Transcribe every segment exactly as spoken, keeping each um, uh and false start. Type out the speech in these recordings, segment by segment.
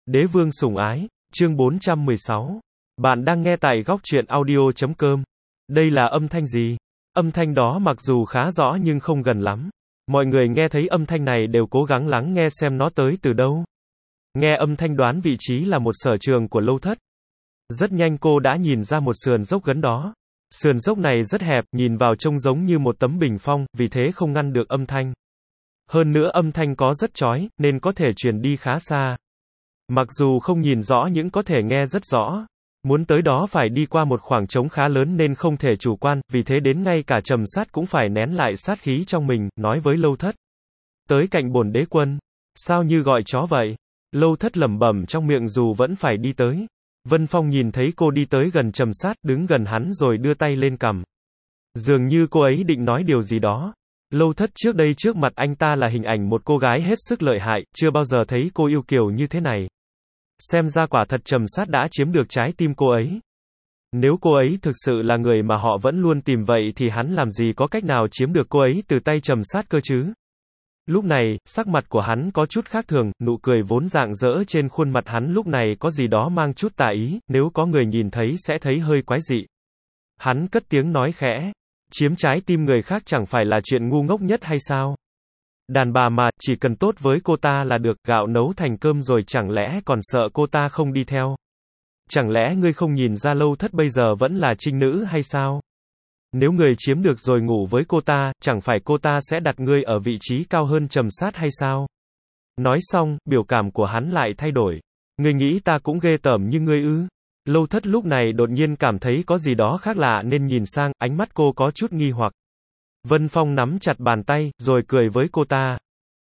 Đế vương sủng ái, chương bốn trăm mười sáu. Bạn đang nghe tại góc truyện audio chấm com. Đây là âm thanh gì? Âm thanh đó mặc dù khá rõ nhưng không gần lắm. Mọi người nghe thấy âm thanh này đều cố gắng lắng nghe xem nó tới từ đâu. Nghe âm thanh đoán vị trí là một sở trường của Lâu Thất. Rất nhanh cô đã nhìn ra một sườn dốc gần đó. Sườn dốc này rất hẹp, nhìn vào trông giống như một tấm bình phong, vì thế không ngăn được âm thanh. Hơn nữa âm thanh có rất chói, nên có thể truyền đi khá xa. Mặc dù không nhìn rõ nhưng có thể nghe rất rõ. Muốn tới đó phải đi qua một khoảng trống khá lớn nên không thể chủ quan, vì thế đến ngay cả Trầm Sát cũng phải nén lại sát khí trong mình, nói với Lâu Thất. Tới cạnh bổn đế quân. Sao như gọi chó vậy? Lâu Thất lẩm bẩm trong miệng dù vẫn phải đi tới. Vân Phong nhìn thấy cô đi tới gần Trầm Sát, đứng gần hắn rồi đưa tay lên cằm. Dường như cô ấy định nói điều gì đó. Lâu Thất trước đây trước mặt anh ta là hình ảnh một cô gái hết sức lợi hại, chưa bao giờ thấy cô yêu kiều như thế này. Xem ra quả thật Trầm Sát đã chiếm được trái tim cô ấy. Nếu cô ấy thực sự là người mà họ vẫn luôn tìm vậy thì hắn làm gì có cách nào chiếm được cô ấy từ tay Trầm Sát cơ chứ? Lúc này, sắc mặt của hắn có chút khác thường, nụ cười vốn rạng rỡ trên khuôn mặt hắn lúc này có gì đó mang chút tà ý, nếu có người nhìn thấy sẽ thấy hơi quái dị. Hắn cất tiếng nói khẽ, chiếm trái tim người khác chẳng phải là chuyện ngu ngốc nhất hay sao? Đàn bà mà, chỉ cần tốt với cô ta là được, gạo nấu thành cơm rồi chẳng lẽ còn sợ cô ta không đi theo? Chẳng lẽ ngươi không nhìn ra Lâu Thất bây giờ vẫn là trinh nữ hay sao? Nếu người chiếm được rồi ngủ với cô ta, chẳng phải cô ta sẽ đặt ngươi ở vị trí cao hơn Trầm Sát hay sao? Nói xong, biểu cảm của hắn lại thay đổi. Ngươi nghĩ ta cũng ghê tởm như ngươi ư? Lâu Thất lúc này đột nhiên cảm thấy có gì đó khác lạ nên nhìn sang, ánh mắt cô có chút nghi hoặc. Vân Phong nắm chặt bàn tay, rồi cười với cô ta.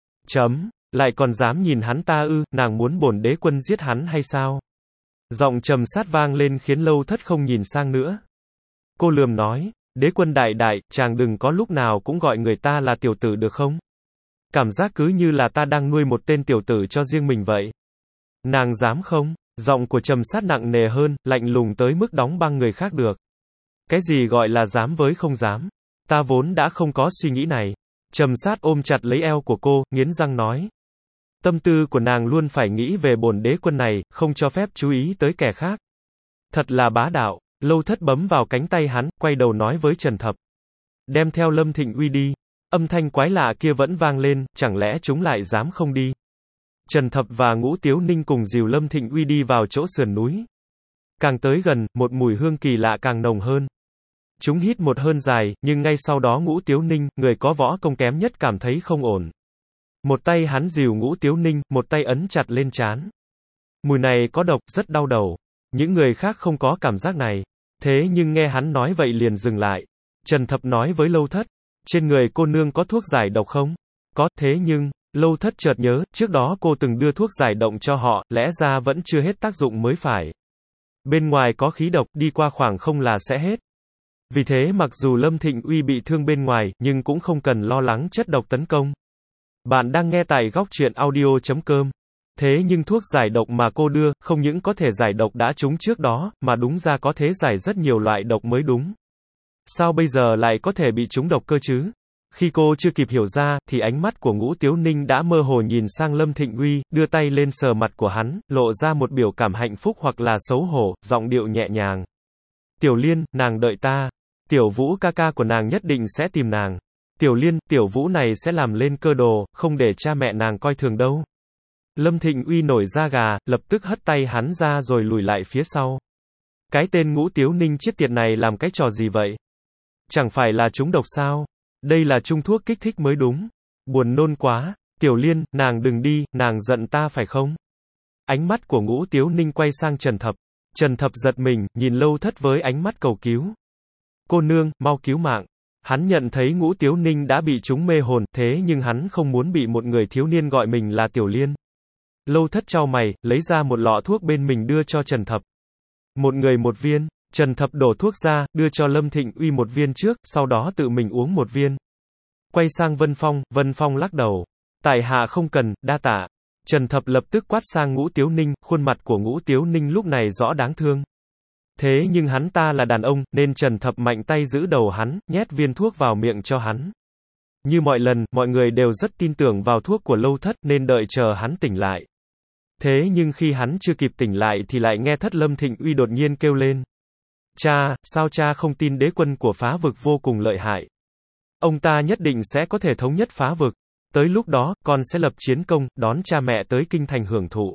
Chấm, lại còn dám nhìn hắn ta ư, nàng muốn bổn đế quân giết hắn hay sao? Giọng Trầm Sát vang lên khiến Lâu Thất không nhìn sang nữa. Cô lườm nói, đế quân đại đại, chàng đừng có lúc nào cũng gọi người ta là tiểu tử được không? Cảm giác cứ như là ta đang nuôi một tên tiểu tử cho riêng mình vậy. Nàng dám không? Giọng của Trầm Sát nặng nề hơn, lạnh lùng tới mức đóng băng người khác được. Cái gì gọi là dám với không dám? Ta vốn đã không có suy nghĩ này. Trầm Sát ôm chặt lấy eo của cô, nghiến răng nói. Tâm tư của nàng luôn phải nghĩ về bổn đế quân này, không cho phép chú ý tới kẻ khác. Thật là bá đạo. Lâu Thất bấm vào cánh tay hắn, quay đầu nói với Trần Thập. Đem theo Lâm Thịnh Uy đi. Âm thanh quái lạ kia vẫn vang lên, chẳng lẽ chúng lại dám không đi? Trần Thập và Ngũ Tiếu Ninh cùng dìu Lâm Thịnh Uy đi vào chỗ sườn núi. Càng tới gần, một mùi hương kỳ lạ càng nồng hơn. Chúng hít một hơi dài, nhưng ngay sau đó Ngũ Tiếu Ninh, người có võ công kém nhất cảm thấy không ổn. Một tay hắn dìu Ngũ Tiếu Ninh, một tay ấn chặt lên trán. Mùi này có độc, rất đau đầu. Những người khác không có cảm giác này. Thế nhưng nghe hắn nói vậy liền dừng lại. Trần Thập nói với Lâu Thất. Trên người cô nương có thuốc giải độc không? Có, thế nhưng, Lâu Thất chợt nhớ, trước đó cô từng đưa thuốc giải độc cho họ, lẽ ra vẫn chưa hết tác dụng mới phải. Bên ngoài có khí độc, đi qua khoảng không là sẽ hết. Vì thế mặc dù Lâm Thịnh Uy bị thương bên ngoài, nhưng cũng không cần lo lắng chất độc tấn công. Bạn đang nghe tại góc truyện audio chấm com. Thế nhưng thuốc giải độc mà cô đưa, không những có thể giải độc đã trúng trước đó, mà đúng ra có thể giải rất nhiều loại độc mới đúng. Sao bây giờ lại có thể bị trúng độc cơ chứ? Khi cô chưa kịp hiểu ra, thì ánh mắt của Ngũ Tiếu Ninh đã mơ hồ nhìn sang Lâm Thịnh Uy, đưa tay lên sờ mặt của hắn, lộ ra một biểu cảm hạnh phúc hoặc là xấu hổ, giọng điệu nhẹ nhàng. Tiểu Liên, nàng đợi ta. Tiểu Vũ ca ca của nàng nhất định sẽ tìm nàng. Tiểu Liên, Tiểu Vũ này sẽ làm lên cơ đồ, không để cha mẹ nàng coi thường đâu. Lâm Thịnh Uy nổi da gà, lập tức hất tay hắn ra rồi lùi lại phía sau. Cái tên Ngũ Tiếu Ninh chết tiệt này làm cái trò gì vậy? Chẳng phải là trúng độc sao? Đây là trung thuốc kích thích mới đúng. Buồn nôn quá. Tiểu Liên, nàng đừng đi, nàng giận ta phải không? Ánh mắt của Ngũ Tiếu Ninh quay sang Trần Thập. Trần Thập giật mình, nhìn Lâu Thất với ánh mắt cầu cứu. Cô nương, mau cứu mạng. Hắn nhận thấy Ngũ Tiếu Ninh đã bị chúng mê hồn, thế nhưng hắn không muốn bị một người thiếu niên gọi mình là Tiểu Liên. Lâu Thất chau mày, lấy ra một lọ thuốc bên mình đưa cho Trần Thập. Một người một viên. Trần Thập đổ thuốc ra, đưa cho Lâm Thịnh Uy một viên trước, sau đó tự mình uống một viên. Quay sang Vân Phong, Vân Phong lắc đầu. Tại hạ không cần, đa tạ. Trần Thập lập tức quát sang Ngũ Tiếu Ninh, khuôn mặt của Ngũ Tiếu Ninh lúc này rõ đáng thương. Thế nhưng hắn ta là đàn ông, nên Trần Thập mạnh tay giữ đầu hắn, nhét viên thuốc vào miệng cho hắn. Như mọi lần, mọi người đều rất tin tưởng vào thuốc của Lâu Thất, nên đợi chờ hắn tỉnh lại. Thế nhưng khi hắn chưa kịp tỉnh lại thì lại nghe thất Lâm Thịnh Uy đột nhiên kêu lên. Cha, sao cha không tin đế quân của phá vực vô cùng lợi hại? Ông ta nhất định sẽ có thể thống nhất phá vực. Tới lúc đó, con sẽ lập chiến công, đón cha mẹ tới kinh thành hưởng thụ.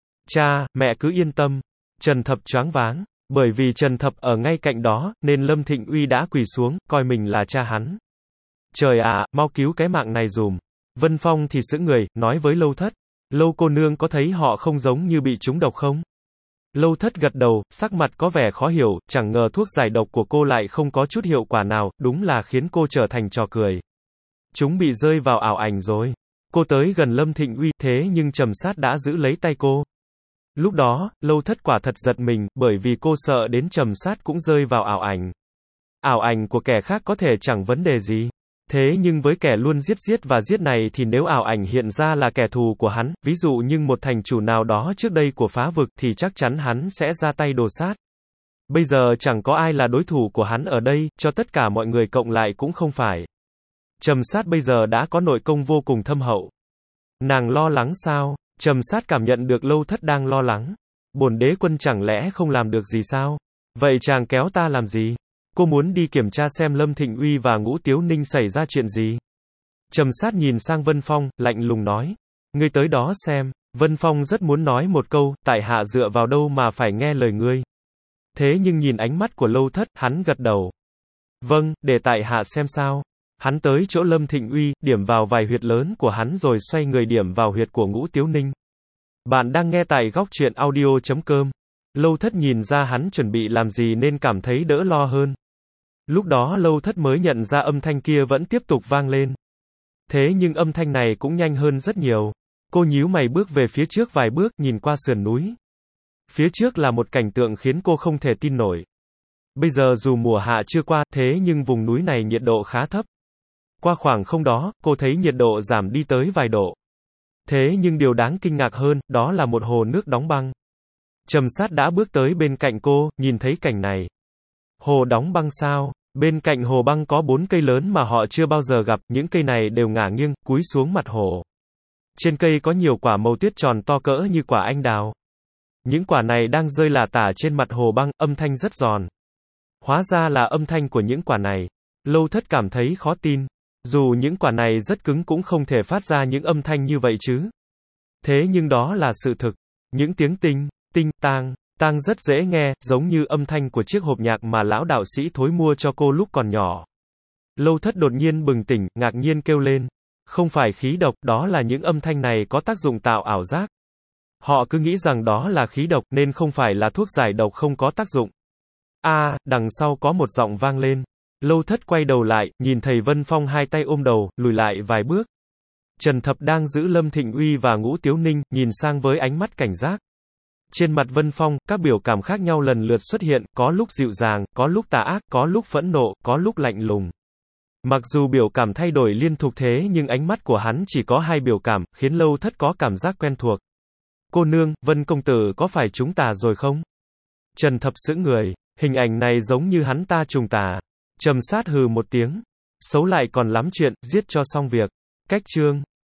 Cha, mẹ cứ yên tâm. Trần Thập choáng váng. Bởi vì Trần Thập ở ngay cạnh đó, nên Lâm Thịnh Uy đã quỳ xuống, coi mình là cha hắn. Trời ạ, mau cứu cái mạng này dùm. Vân Phong thì sững người, nói với Lâu Thất. Lâu cô nương có thấy họ không giống như bị trúng độc không? Lâu Thất gật đầu, sắc mặt có vẻ khó hiểu, chẳng ngờ thuốc giải độc của cô lại không có chút hiệu quả nào, đúng là khiến cô trở thành trò cười. Chúng bị rơi vào ảo ảnh rồi. Cô tới gần Lâm Thịnh Uy, thế nhưng Trầm Sát đã giữ lấy tay cô. Lúc đó, Lâu Thất quả thật giật mình, bởi vì cô sợ đến Trầm Sát cũng rơi vào ảo ảnh. Ảo ảnh của kẻ khác có thể chẳng vấn đề gì. Thế nhưng với kẻ luôn giết giết và giết này thì nếu ảo ảnh hiện ra là kẻ thù của hắn, ví dụ như một thành chủ nào đó trước đây của phá vực thì chắc chắn hắn sẽ ra tay đồ sát. Bây giờ chẳng có ai là đối thủ của hắn ở đây, cho tất cả mọi người cộng lại cũng không phải. Trầm Sát bây giờ đã có nội công vô cùng thâm hậu. Nàng lo lắng sao? Trầm Sát cảm nhận được Lâu Thất đang lo lắng. Bổn đế quân chẳng lẽ không làm được gì sao? Vậy chàng kéo ta làm gì? Cô muốn đi kiểm tra xem Lâm Thịnh Uy và Ngũ Tiếu Ninh xảy ra chuyện gì. Trầm Sát nhìn sang Vân Phong, lạnh lùng nói. Ngươi tới đó xem. Vân Phong rất muốn nói một câu, tại hạ dựa vào đâu mà phải nghe lời ngươi. Thế nhưng nhìn ánh mắt của Lâu Thất, hắn gật đầu. Vâng, để tại hạ xem sao. Hắn tới chỗ Lâm Thịnh Uy, điểm vào vài huyệt lớn của hắn rồi xoay người điểm vào huyệt của Ngũ Tiếu Ninh. Bạn đang nghe tại góc truyện audio chấm com. Lâu Thất nhìn ra hắn chuẩn bị làm gì nên cảm thấy đỡ lo hơn. Lúc đó Lâu Thất mới nhận ra âm thanh kia vẫn tiếp tục vang lên. Thế nhưng âm thanh này cũng nhanh hơn rất nhiều. Cô nhíu mày bước về phía trước vài bước, nhìn qua sườn núi. Phía trước là một cảnh tượng khiến cô không thể tin nổi. Bây giờ dù mùa hạ chưa qua, thế nhưng vùng núi này nhiệt độ khá thấp. Qua khoảng không đó, cô thấy nhiệt độ giảm đi tới vài độ. Thế nhưng điều đáng kinh ngạc hơn, đó là một hồ nước đóng băng. Trầm Sát đã bước tới bên cạnh cô, nhìn thấy cảnh này. Hồ đóng băng sao? Bên cạnh hồ băng có bốn cây lớn mà họ chưa bao giờ gặp, những cây này đều ngả nghiêng, cúi xuống mặt hồ. Trên cây có nhiều quả màu tuyết tròn to cỡ như quả anh đào. Những quả này đang rơi lả tả trên mặt hồ băng, âm thanh rất giòn. Hóa ra là âm thanh của những quả này. Lâu Thất cảm thấy khó tin. Dù những quả này rất cứng cũng không thể phát ra những âm thanh như vậy chứ. Thế nhưng đó là sự thực. Những tiếng tinh, tinh, tang, tang rất dễ nghe, giống như âm thanh của chiếc hộp nhạc mà lão đạo sĩ Thối mua cho cô lúc còn nhỏ. Lâu Thất đột nhiên bừng tỉnh, ngạc nhiên kêu lên. Không phải khí độc, đó là những âm thanh này có tác dụng tạo ảo giác. Họ cứ nghĩ rằng đó là khí độc, nên không phải là thuốc giải độc không có tác dụng. A, à, đằng sau có một giọng vang lên. Lâu Thất quay đầu lại, nhìn thầy Vân Phong hai tay ôm đầu, lùi lại vài bước. Trần Thập đang giữ Lâm Thịnh Uy và Ngũ Tiếu Ninh, nhìn sang với ánh mắt cảnh giác. Trên mặt Vân Phong, các biểu cảm khác nhau lần lượt xuất hiện, có lúc dịu dàng, có lúc tà ác, có lúc phẫn nộ, có lúc lạnh lùng. Mặc dù biểu cảm thay đổi liên tục thế nhưng ánh mắt của hắn chỉ có hai biểu cảm, khiến Lâu Thất có cảm giác quen thuộc. Cô nương, Vân công tử có phải trúng tà rồi không? Trần Thập sững người, hình ảnh này giống như hắn ta trùng tà. Trầm Sát hừ một tiếng. Xấu lại còn lắm chuyện, giết cho xong việc. Cách chương.